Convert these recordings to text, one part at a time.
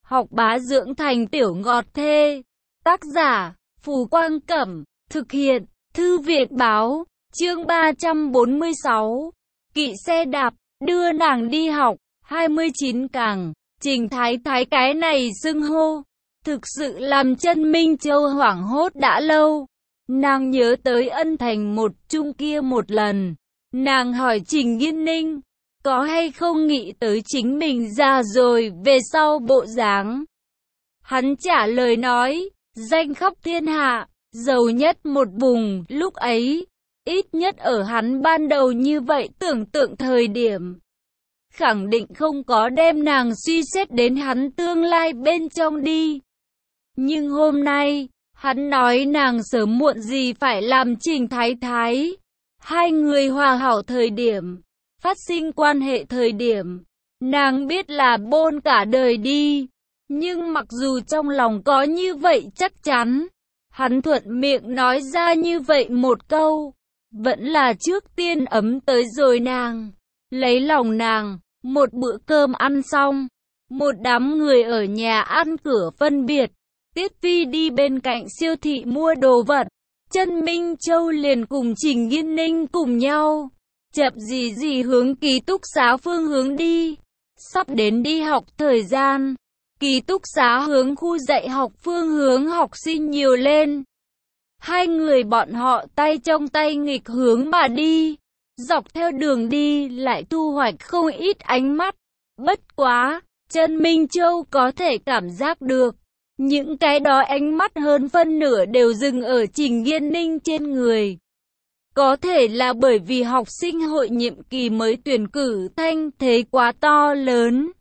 học bá dưỡng thành tiểu ngọt thê. Tác giả, Phù Quang Cẩm, thực hiện, Thư viện Báo, chương 346. Kỵ xe đạp, đưa nàng đi học, 29 càng, Trình Thái Thái cái này xưng hô, thực sự làm chân Minh Châu hoảng hốt đã lâu. Nàng nhớ tới Ân Thành một chung kia một lần, nàng hỏi Trình Nghiên Ninh, có hay không nghĩ tới chính mình già rồi về sau bộ dáng. Hắn trả lời nói, danh khắp thiên hạ, giàu nhất một vùng, lúc ấy, ít nhất ở hắn ban đầu như vậy tưởng tượng thời điểm. Khẳng định không có đem nàng suy xét đến hắn tương lai bên trong đi. Nhưng hôm nay, hắn nói nàng sớm muộn gì phải làm Trình Thái Thái. Hai người hòa hảo thời điểm, phát sinh quan hệ thời điểm, nàng biết là bôn cả đời đi. Nhưng mặc dù trong lòng có như vậy chắc chắn, hắn thuận miệng nói ra như vậy một câu, vẫn là trước tiên ấm tới rồi nàng, lấy lòng nàng. Một bữa cơm ăn xong, một đám người ở nhà ăn cửa phân biệt. Tiết Vi đi bên cạnh siêu thị mua đồ vật, chân Minh Châu liền cùng Trình Nghiên Ninh cùng nhau, chậm gì hướng ký túc xá phương hướng đi. Sắp đến đi học thời gian, ký túc xá hướng khu dạy học phương hướng học sinh nhiều lên. Hai người bọn họ tay trong tay nghịch hướng mà đi, dọc theo đường đi lại thu hoạch không ít ánh mắt. Bất quá, chân Minh Châu có thể cảm giác được, những cái đó ánh mắt hơn phân nửa đều dừng ở Trình Nghiên Ninh trên người. Có thể là bởi vì học sinh hội nhiệm kỳ mới tuyển cử thanh thế quá to lớn.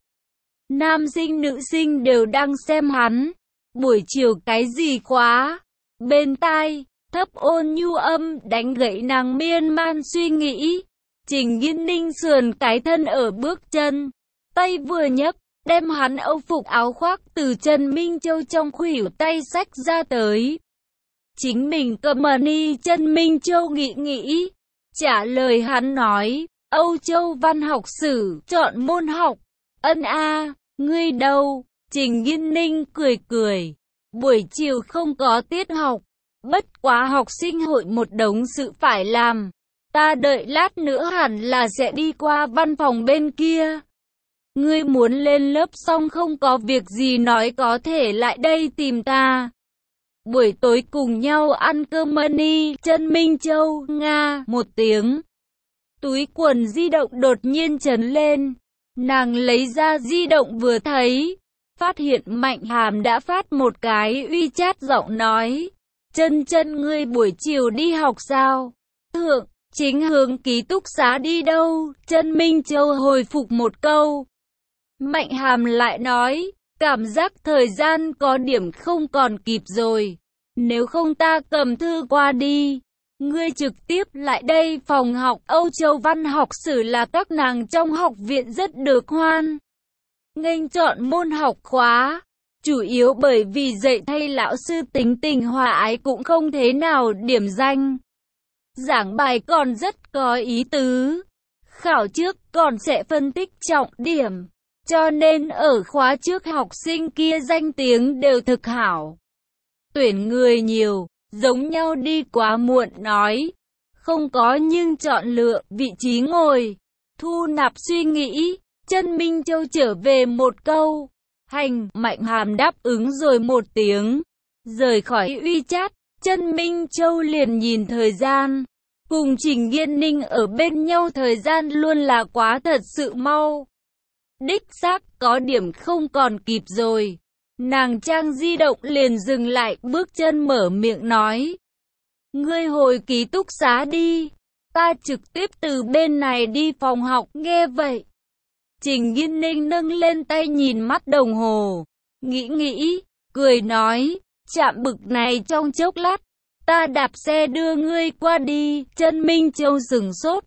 Nam sinh nữ sinh đều đang xem hắn. Buổi chiều cái gì khóa? Bên tai, thấp ôn nhu âm đánh gãy nàng miên man suy nghĩ. Trình Nghiên Ninh sườn cái thân ở bước chân, tay vừa nhấc, đem hắn âu phục áo khoác từ Trần Minh Châu trong khuỷu tay xách ra tới. Chính mình cầm ni. Trần Minh Châu nghĩ, trả lời hắn nói, Âu Châu văn học sử, chọn môn học. Ân a, ngươi đâu? Trình Nghiên Ninh cười, buổi chiều không có tiết học, bất quá học sinh hội một đống sự phải làm. Ta đợi lát nữa hẳn là sẽ đi qua văn phòng bên kia. Ngươi muốn lên lớp xong không có việc gì nói có thể lại đây tìm ta. Buổi tối cùng nhau ăn cơm ni. Trần Minh Châu, nga, một tiếng. Túi quần di động đột nhiên chấn lên. Nàng lấy ra di động vừa thấy, phát hiện Mạnh Hàm đã phát một cái WeChat giọng nói. Chân ngươi buổi chiều đi học sao? Thượng, chính hướng ký túc xá đi đâu? Trần Minh Châu hồi phục một câu. Mạnh Hàm lại nói, cảm giác thời gian có điểm không còn kịp rồi. Nếu không ta cầm thư qua đi. Ngươi trực tiếp lại đây phòng học Âu Châu văn học sử là các nàng trong học viện rất được hoan nghênh chọn môn học khóa. Chủ yếu bởi vì dạy thay lão sư tính tình hòa ái cũng không thế nào điểm danh. Giảng bài còn rất có ý tứ. Khảo trước còn sẽ phân tích trọng điểm. Cho nên ở khóa trước học sinh kia danh tiếng đều thực hảo. Tuyển người nhiều, giống nhau đi quá muộn nói. Không có nhưng chọn lựa vị trí ngồi. Thu nạp suy nghĩ, Trần Minh Châu trở về một câu. Hành, Mạnh Hàm đáp ứng rồi một tiếng. Rời khỏi WeChat, Trần Minh Châu liền nhìn thời gian. Cùng Trình Nghiên Ninh ở bên nhau thời gian luôn là quá thật sự mau. Đích xác có điểm không còn kịp rồi. Nàng trang di động liền dừng lại bước chân mở miệng nói. Ngươi hồi ký túc xá đi. Ta trực tiếp từ bên này đi phòng học. Nghe vậy, Trình Nghiên Ninh nâng lên tay nhìn mắt đồng hồ. Nghĩ, cười nói. Chạm bực này trong chốc lát. Ta đạp xe đưa ngươi qua đi. Trần Minh Châu sửng sốt.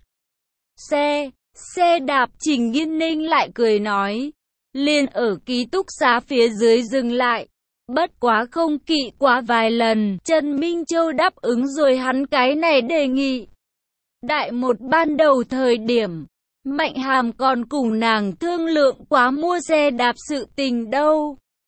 Xe đạp. Trình Nghiên Ninh lại cười nói. Liền ở ký túc xá phía dưới dừng lại. Bất quá không kỵ quá vài lần, Trần Minh Châu đáp ứng rồi hắn cái này đề nghị. Đại một ban đầu thời điểm, Mạnh Hàm còn cùng nàng thương lượng quá mua xe đạp sự tình đâu.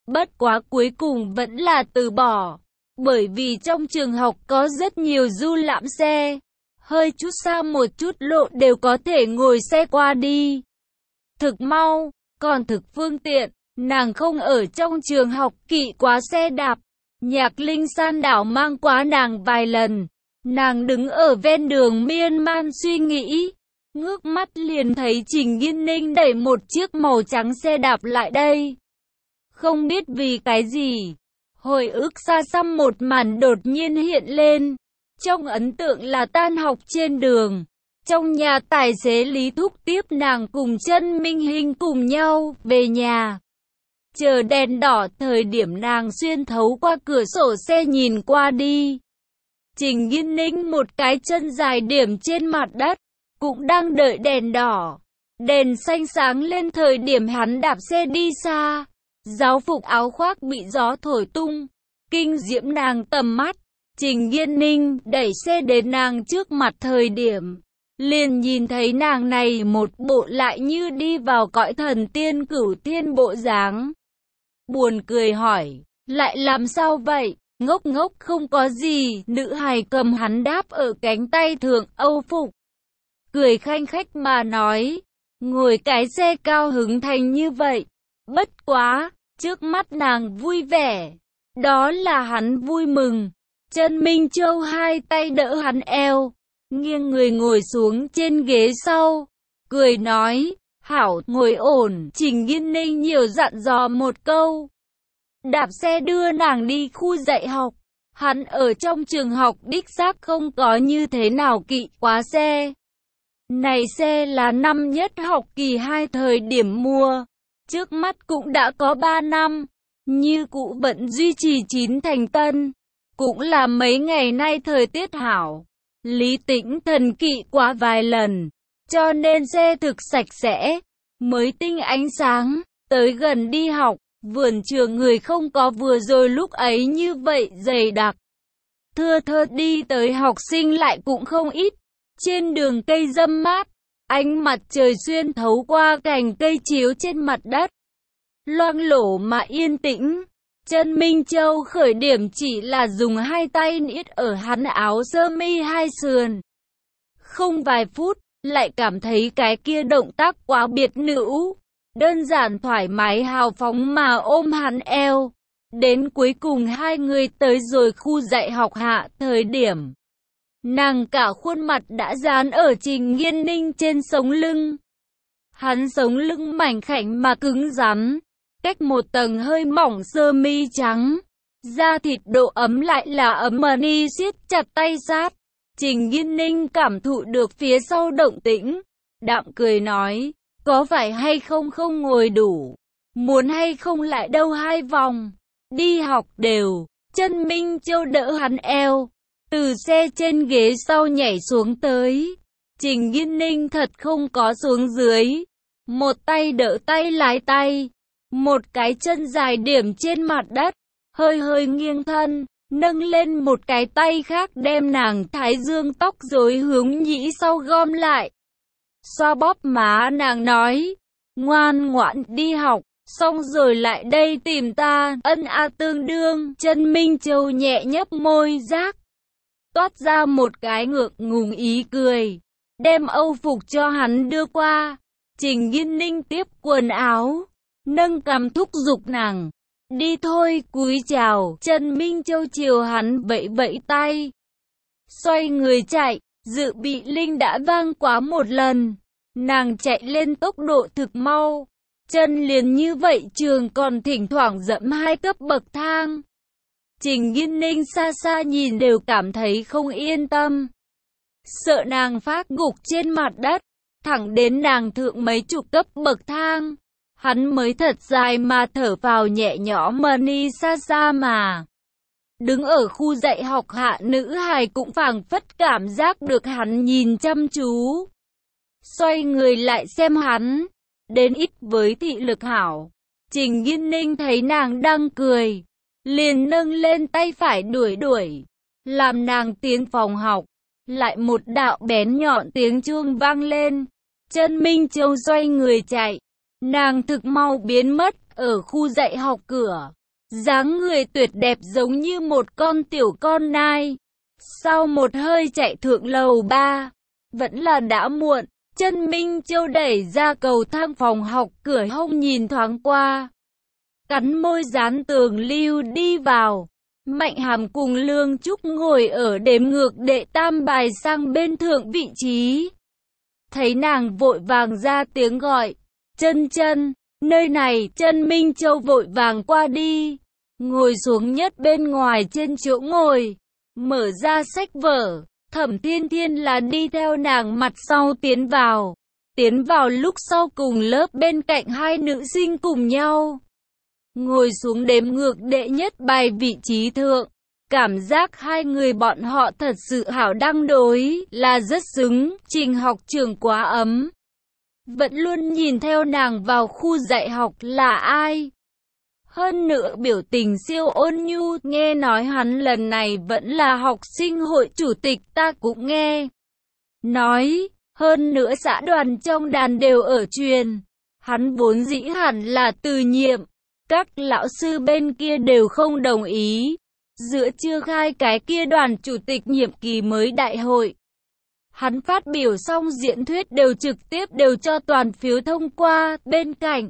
Bất quá cuối cùng vẫn là từ bỏ, bởi vì trong trường học có rất nhiều du lãm xe, hơi chút xa một chút lộ đều có thể ngồi xe qua đi. Thực mau, còn thực phương tiện, nàng không ở trong trường học kỵ quá xe đạp. Nhạc Linh San đảo mang quá nàng vài lần, nàng đứng ở ven đường miên man suy nghĩ, ngước mắt liền thấy Trình Nghiên Ninh đẩy một chiếc màu trắng xe đạp lại đây. Không biết vì cái gì, hồi ức xa xăm một màn đột nhiên hiện lên. Trong ấn tượng là tan học trên đường, trong nhà tài xế Lý Thúc tiếp nàng cùng Chân Minh Hinh cùng nhau về nhà. Chờ đèn đỏ thời điểm nàng xuyên thấu qua cửa sổ xe nhìn qua đi. Trình Nghiên Ninh một cái chân dài điểm trên mặt đất, cũng đang đợi đèn đỏ. Đèn xanh sáng lên thời điểm hắn đạp xe đi xa. Giáo phục áo khoác bị gió thổi tung, kinh diễm nàng tầm mắt. Trình Nghiên Ninh đẩy xe đến nàng trước mặt thời điểm, liền nhìn thấy nàng này một bộ lại như đi vào cõi thần tiên cửu thiên bộ dáng. Buồn cười hỏi, lại làm sao vậy? Ngốc ngốc không có gì, nữ hài cầm hắn đáp ở cánh tay thượng âu phục. Cười khanh khách mà nói, ngồi cái xe cao hứng thành như vậy. Bất quá, trước mắt nàng vui vẻ, đó là hắn vui mừng. Chân Minh Châu hai tay đỡ hắn eo, nghiêng người ngồi xuống trên ghế sau, cười nói, hảo, ngồi ổn. Trình Nghiên Ninh nhiều dặn dò một câu, đạp xe đưa nàng đi khu dạy học. Hắn ở trong trường học đích xác không có như thế nào kỵ quá xe. Này xe là năm nhất học kỳ 2 thời điểm mua, trước mắt cũng đã có 3 năm, như cũ vẫn duy trì 9 thành tân. Cũng là mấy ngày nay thời tiết hảo, Lý Tĩnh thần kỵ quá vài lần, cho nên xe thực sạch sẽ, mới tinh ánh sáng. Tới gần đi học, vườn trường người không có vừa rồi lúc ấy như vậy dày đặc. Thưa thớt đi tới học sinh lại cũng không ít. Trên đường cây râm mát, ánh mặt trời xuyên thấu qua cành cây chiếu trên mặt đất, loang lổ mà yên tĩnh. Chân Minh Châu khởi điểm chỉ là dùng hai tay niết ở hắn áo sơ mi hai sườn. Không vài phút, lại cảm thấy cái kia động tác quá biệt nữ. Đơn giản thoải mái hào phóng mà ôm hắn eo. Đến cuối cùng hai người tới rồi khu dạy học hạ thời điểm. Nàng cả khuôn mặt đã dán ở Trình Nghiên Ninh trên sống lưng. Hắn sống lưng mảnh khảnh mà cứng rắn, cách một tầng hơi mỏng sơ mi trắng, da thịt độ ấm lại là ấm mà ni siết chặt tay sát. Trình Nghiên Ninh cảm thụ được phía sau động tĩnh, đạm cười nói, có phải hay không không ngồi đủ, muốn hay không lại đâu 2 vòng, đi học đều. Chân Minh Châu đỡ hắn eo, từ xe trên ghế sau nhảy xuống tới. Trình Nghiên Ninh thật không có xuống dưới, một tay đỡ tay lái tay, một cái chân dài điểm trên mặt đất, hơi hơi nghiêng thân, nâng lên một cái tay khác đem nàng thái dương tóc rối hướng nhĩ sau gom lại. Xoa bóp má nàng nói, ngoan ngoãn đi học, xong rồi lại đây tìm ta. Ân a tương đương. Chân Minh Châu nhẹ nhấp môi giác, toát ra một cái ngượng ngùng ý cười, đem âu phục cho hắn đưa qua. Trình Nghiên Ninh tiếp quần áo, nâng cằm thúc giục nàng, đi thôi. Cúi chào. Chân Minh Châu chiều hắn vẫy vẫy tay, xoay người chạy. Dự bị linh đã vang quá một lần, nàng chạy lên tốc độ thực mau, chân liền như vậy trường còn thỉnh thoảng dẫm 2 cấp bậc thang. Trình Nghiên Ninh xa xa nhìn đều cảm thấy không yên tâm, sợ nàng phát gục trên mặt đất, thẳng đến nàng thượng mấy chục cấp bậc thang, hắn mới thật dài mà thở vào nhẹ nhõm mà ni xa xa mà. Đứng ở khu dạy học hạ nữ hài cũng phảng phất cảm giác được hắn nhìn chăm chú. Xoay người lại xem hắn, đến ít với thị lực hảo. Trình Nghiên Ninh thấy nàng đang cười, liền nâng lên tay phải đuổi, làm nàng tiến phòng học. Lại một đạo bén nhọn tiếng chuông vang lên, Chân Minh Châu xoay người chạy, nàng thực mau biến mất ở khu dạy học cửa. Dáng người tuyệt đẹp giống như một con tiểu con nai. Sau một hơi chạy thượng lầu 3, vẫn là đã muộn. Chân Minh Châu đẩy ra cầu thang phòng học, cửa hông nhìn thoáng qua. Cắn môi dán tường lưu đi vào. Mạnh Hàm cùng Lương Trúc ngồi ở đếm ngược đệ tam bài sang bên thượng vị trí. Thấy nàng vội vàng ra tiếng gọi. Chân chân, nơi này. Chân Minh Châu vội vàng qua đi. Ngồi xuống nhất bên ngoài trên chỗ ngồi. Mở ra sách vở. Thẩm Thiên Thiên là đi theo nàng mặt sau tiến vào. Tiến vào lúc sau cùng lớp bên cạnh hai nữ sinh cùng nhau. Ngồi xuống đếm ngược đệ nhất bài vị trí thượng. Cảm giác hai người bọn họ thật sự hảo đăng đối, là rất xứng. Trình học trường quá ấm. Vẫn luôn nhìn theo nàng vào khu dạy học là ai? Hơn nữa biểu tình siêu ôn nhu, nghe nói hắn lần này vẫn là học sinh hội chủ tịch, ta cũng nghe nói, hơn nữa xã đoàn trong đàn đều ở truyền. Hắn vốn dĩ hẳn là từ nhiệm, các lão sư bên kia đều không đồng ý. Giữa trưa khai cái kia đoàn chủ tịch nhiệm kỳ mới đại hội. Hắn phát biểu xong diễn thuyết đều trực tiếp đều cho toàn phiếu thông qua, bên cạnh.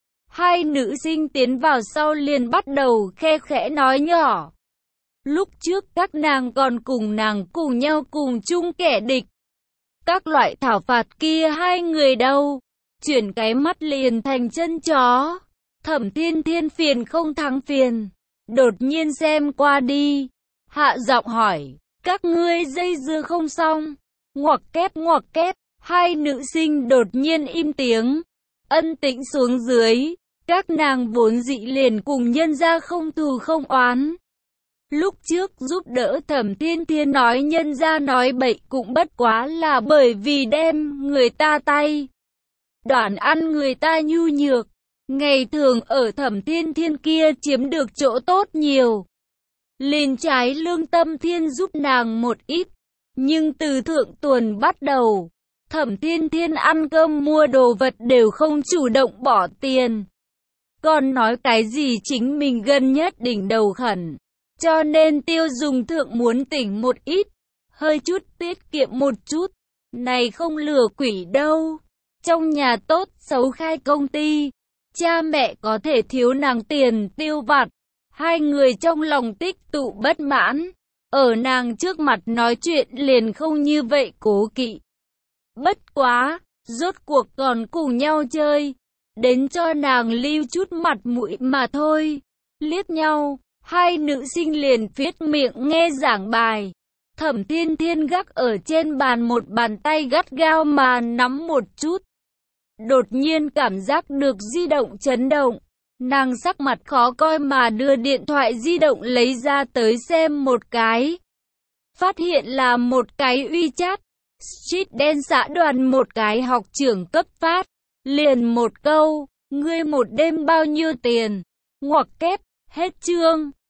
Hai nữ sinh tiến vào sau liền bắt đầu khe khẽ nói nhỏ. Lúc trước các nàng còn cùng nàng cùng nhau cùng chung kẻ địch. Các loại thảo phạt kia hai người đâu, chuyển cái mắt liền thành chân chó. Thẩm Thiên Thiên phiền không thắng phiền, đột nhiên xem qua đi, hạ giọng hỏi, các ngươi dây dưa không xong. Ngoặc kép, hai nữ sinh đột nhiên im tiếng, ân tĩnh xuống dưới. Các nàng vốn dị liền cùng nhân ra không thù không oán. Lúc trước giúp đỡ Thẩm Thiên Thiên nói nhân ra nói bậy cũng bất quá là bởi vì đem người ta tay đoản ăn người ta nhu nhược. Ngày thường ở Thẩm Thiên Thiên kia chiếm được chỗ tốt nhiều. Liền trái lương tâm thiên giúp nàng một ít. Nhưng từ thượng tuần bắt đầu, Thẩm Thiên Thiên ăn cơm mua đồ vật đều không chủ động bỏ tiền. Còn nói cái gì chính mình gần nhất đỉnh đầu khẩn. Cho nên tiêu dùng thượng muốn tỉnh một ít. Hơi chút tiết kiệm một chút. Này không lừa quỷ đâu. Trong nhà tốt xấu khai công ty. Cha mẹ có thể thiếu nàng tiền tiêu vặt. Hai người trong lòng tích tụ bất mãn. Ở nàng trước mặt nói chuyện liền không như vậy cố kỵ. Bất quá, rốt cuộc còn cùng nhau chơi. Đến cho nàng lưu chút mặt mũi mà thôi. Liếc nhau, hai nữ sinh liền viết miệng nghe giảng bài. Thẩm Thiên Thiên gác ở trên bàn một bàn tay gắt gao mà nắm một chút. Đột nhiên cảm giác được di động chấn động. Nàng sắc mặt khó coi mà đưa điện thoại di động lấy ra tới xem một cái. Phát hiện là một cái WeChat. Street đen xã đoàn một cái học trưởng cấp phát. Liền một câu, ngươi một đêm bao nhiêu tiền? Ngoặc kép, hết chương.